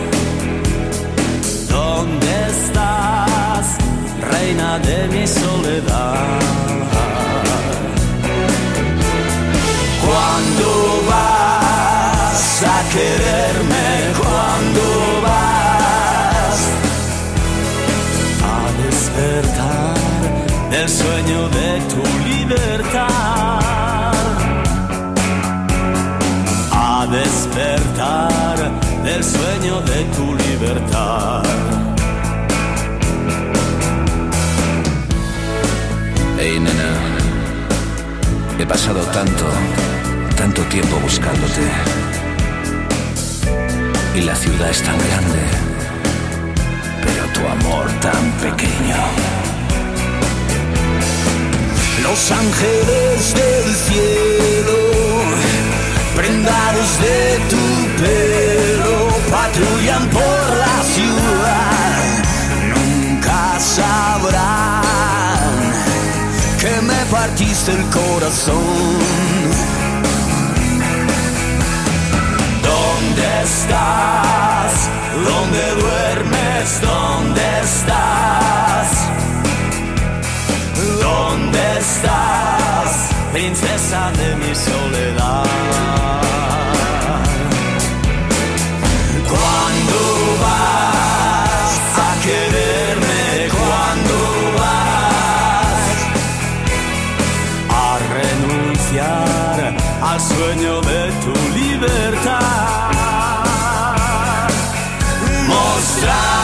¿Dónde estás? Reina de mi soledad. ¿Cuándo vas a quererme? ¿Cuándo vas a despertar del sueño de tu libertad? el sueño de tu libertad. Hey, nena, he pasado tanto, tanto tiempo buscándote. Y la ciudad es tan grande, pero tu amor tan pequeño. Los ángeles del cielo, prendados de tu pelo, patrullan por la ciudad. Nunca sabrán que me partiste el corazón. ¿Dónde estás? ¿Dónde duermes? ¿Dónde estás? ¿Dónde estás, princesa de mi soledad? ¿Cuándo vas a quererme? ¿Cuándo vas a renunciar al sueño de tu libertad? Mostrar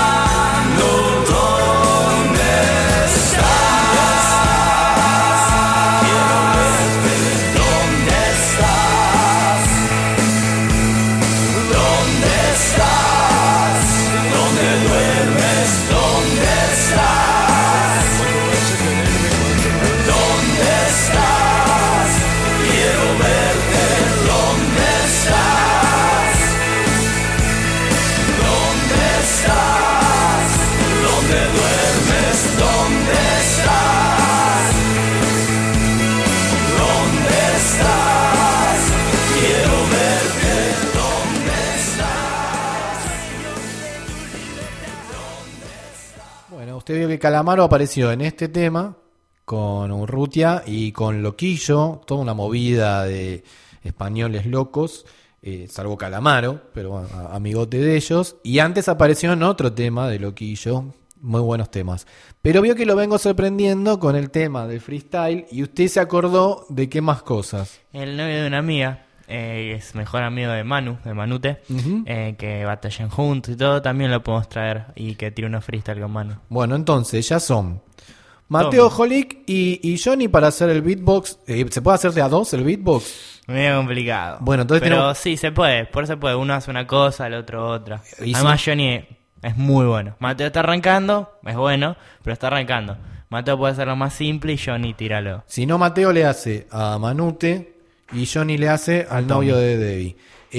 usted vio que Calamaro apareció en este tema con Urrutia y con Loquillo, toda una movida de españoles locos, eh, salvo Calamaro, pero bueno, amigote de ellos. Y antes apareció en otro tema de Loquillo, muy buenos temas. Pero vio que lo vengo sorprendiendo con el tema del freestyle y usted se acordó de qué más cosas. El novio de una amiga. Eh, es mejor amigo de Manu, de Manute, uh-huh. eh, que batallan juntos y todo, también lo podemos traer y que tire unos freestyle con Manu. Bueno, entonces ya son Mateo Holic y, y Johnny para hacer el beatbox. Eh, ¿Se puede hacer de a dos el beatbox? Medio complicado. Bueno, entonces Pero tenemos... sí, se puede, por eso se puede. Uno hace una cosa, el otro otra. Además si... Johnny es muy bueno. Mateo está arrancando, es bueno, pero está arrancando. Mateo puede hacerlo más simple y Johnny tíralo. Si no, Mateo le hace a Manute y Johnny le hace al novio de Debbie.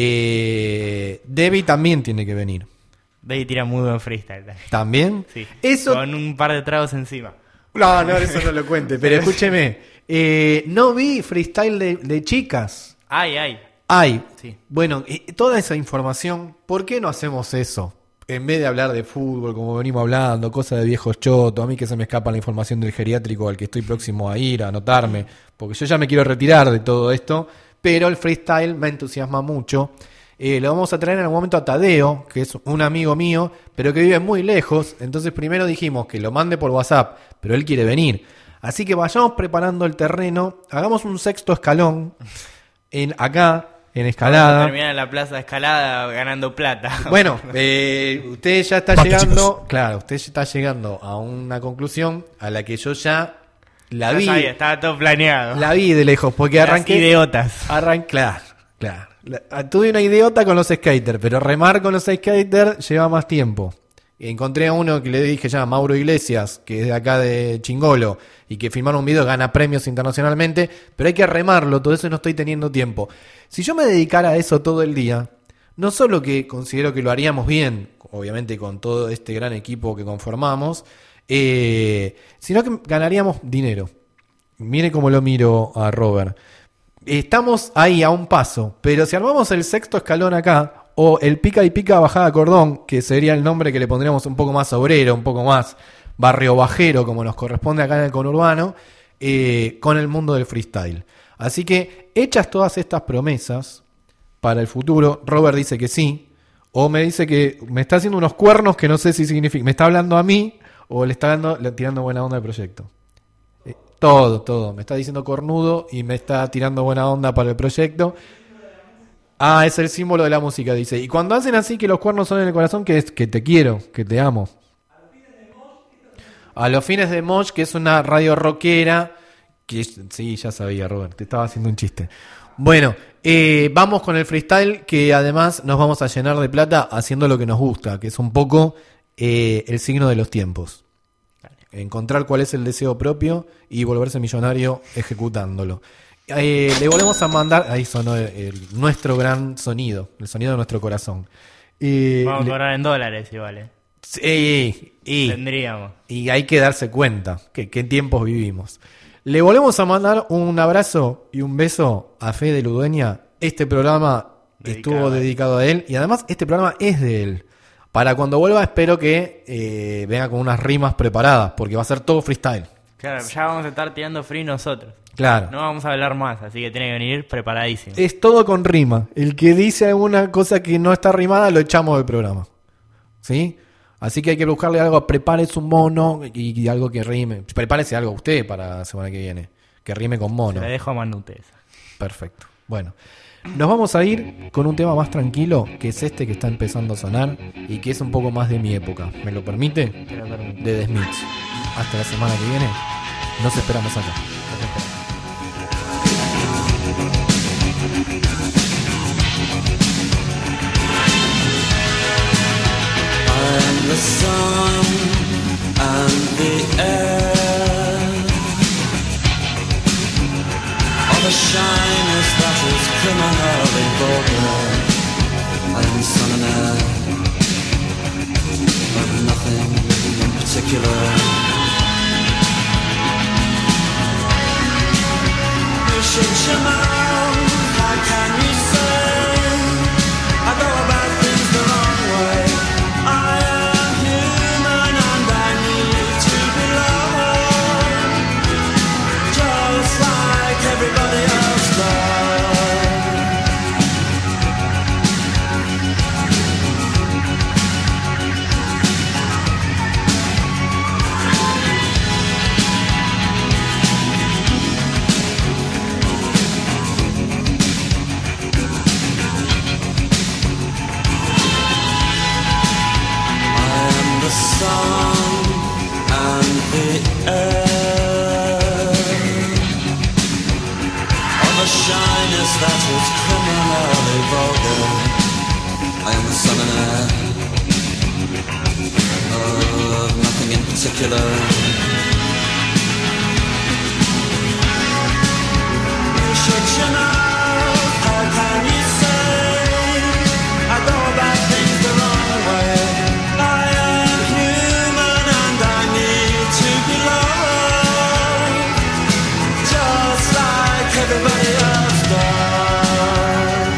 Eh, Debbie también tiene que venir. Debbie tira muy buen freestyle. ¿También? Sí. Eso... Con un par de tragos encima. No, no, eso no lo cuente. Pero escúcheme. Eh, no vi freestyle de, de chicas. Ay, ay. Ay. Sí. Bueno, eh, toda esa información, ¿por qué no hacemos eso? En vez de hablar de fútbol, como venimos hablando, cosas de viejos chotos, a mí que se me escapa la información del geriátrico al que estoy próximo a ir, a anotarme, porque yo ya me quiero retirar de todo esto, pero el freestyle me entusiasma mucho. Eh, lo vamos a traer en algún momento a Tadeo, que es un amigo mío, pero que vive muy lejos, entonces primero dijimos que lo mande por WhatsApp, pero él quiere venir. Así que vayamos preparando el terreno, hagamos un sexto escalón en acá, en Escalada. Terminar en la plaza de Escalada ganando plata. Bueno, eh, usted ya está Basta, llegando, chicos. claro, usted ya está llegando a una conclusión a la que yo ya la Ya vi, sabía, estaba todo planeado. la vi de lejos, porque Las arranqué, idiotas. arranqué, claro, claro. La- tuve una idiota con los skaters, pero remar con los skaters lleva más tiempo. Encontré a uno que le dije, se llama Mauro Iglesias, que es de acá de Chingolo, y que filmaron un video, gana premios internacionalmente, pero hay que remarlo, todo eso no estoy teniendo tiempo. Si yo me dedicara a eso todo el día, no solo que considero que lo haríamos bien, obviamente con todo este gran equipo que conformamos, eh, sino que ganaríamos dinero. Mire cómo lo miro a Robert. Estamos ahí a un paso, pero si armamos el sexto escalón acá, o el pica y pica bajada cordón, que sería el nombre que le pondríamos un poco más obrero, un poco más barrio bajero, como nos corresponde acá en el conurbano, eh, con el mundo del freestyle. Así que, hechas todas estas promesas para el futuro, Robert dice que sí, o me dice que me está haciendo unos cuernos que no sé si significa, me está hablando a mí, o le está dando, le, tirando buena onda al proyecto. Eh, todo, todo, me está diciendo cornudo y me está tirando buena onda para el proyecto. Ah, es el símbolo de la música, dice. Y cuando hacen así que los cuernos son en el corazón, que es que te quiero, que te amo. A los fines de Mosh, que es una radio rockera. Que, sí, ya sabía, Robert, te estaba haciendo un chiste. Bueno, eh, vamos con el freestyle, que además nos vamos a llenar de plata haciendo lo que nos gusta, que es un poco eh, el signo de los tiempos. Encontrar cuál es el deseo propio y volverse millonario ejecutándolo. Eh, le volvemos a mandar. Ahí sonó el, el, nuestro gran sonido, el sonido de nuestro corazón. Eh, Vamos le, a cobrar en dólares igual. ¿eh? Sí, y, Tendríamos. Y hay que darse cuenta que qué tiempos vivimos. Le volvemos a mandar un abrazo y un beso a Fede Ludueña. Este programa dedicado. estuvo dedicado a él y además este programa es de él. Para cuando vuelva espero que eh, venga con unas rimas preparadas porque va a ser todo freestyle. Claro, ya vamos a estar tirando free nosotros. Claro. No vamos a hablar más, así que tiene que venir preparadísimo. Es todo con rima. El que dice alguna cosa que no está rimada lo echamos del programa. ¿Sí? Así que hay que buscarle algo. Prepárese un mono y, y algo que rime. Prepárese algo usted para la semana que viene. Que rime con mono. Se le dejo a Manute esa. Perfecto. Bueno. Nos vamos a ir con un tema más tranquilo, que es este que está empezando a sonar y que es un poco más de mi época. ¿Me lo permite? Te lo permito. De The Smiths. Hasta la semana que viene. Nos esperamos acá. Nos esperamos. I'm the sun and the air of a shyness that is criminally vulgar. I am sun and air of nothing in particular. You shut your mouth, how can you say I go about things the wrong way? I am human and I need to be loved, just like everybody else does. The sun and the air of a shyness that is criminally vulgar. I am the sun and air of nothing in particular. You shut your mouth, how can you say I go about things the wrong way? Everybody else does.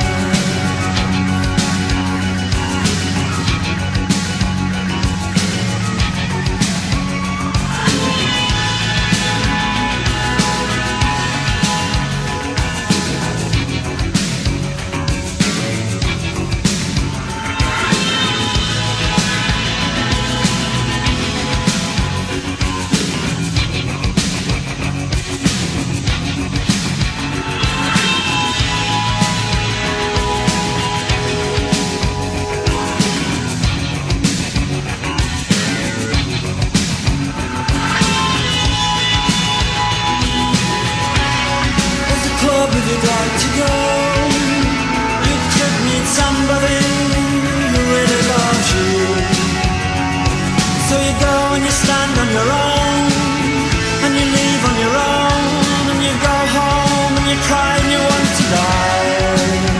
If you'd like to go, you could meet somebody who really loves you. So you go and you stand on your own, and you leave on your own, and you go home and you cry and you want to die.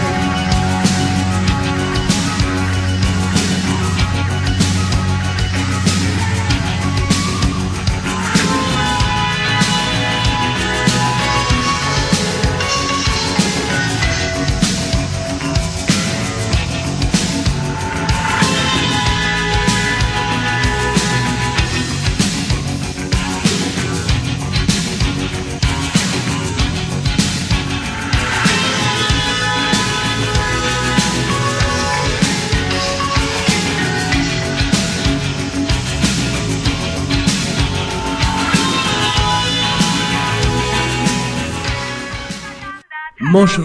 Mosh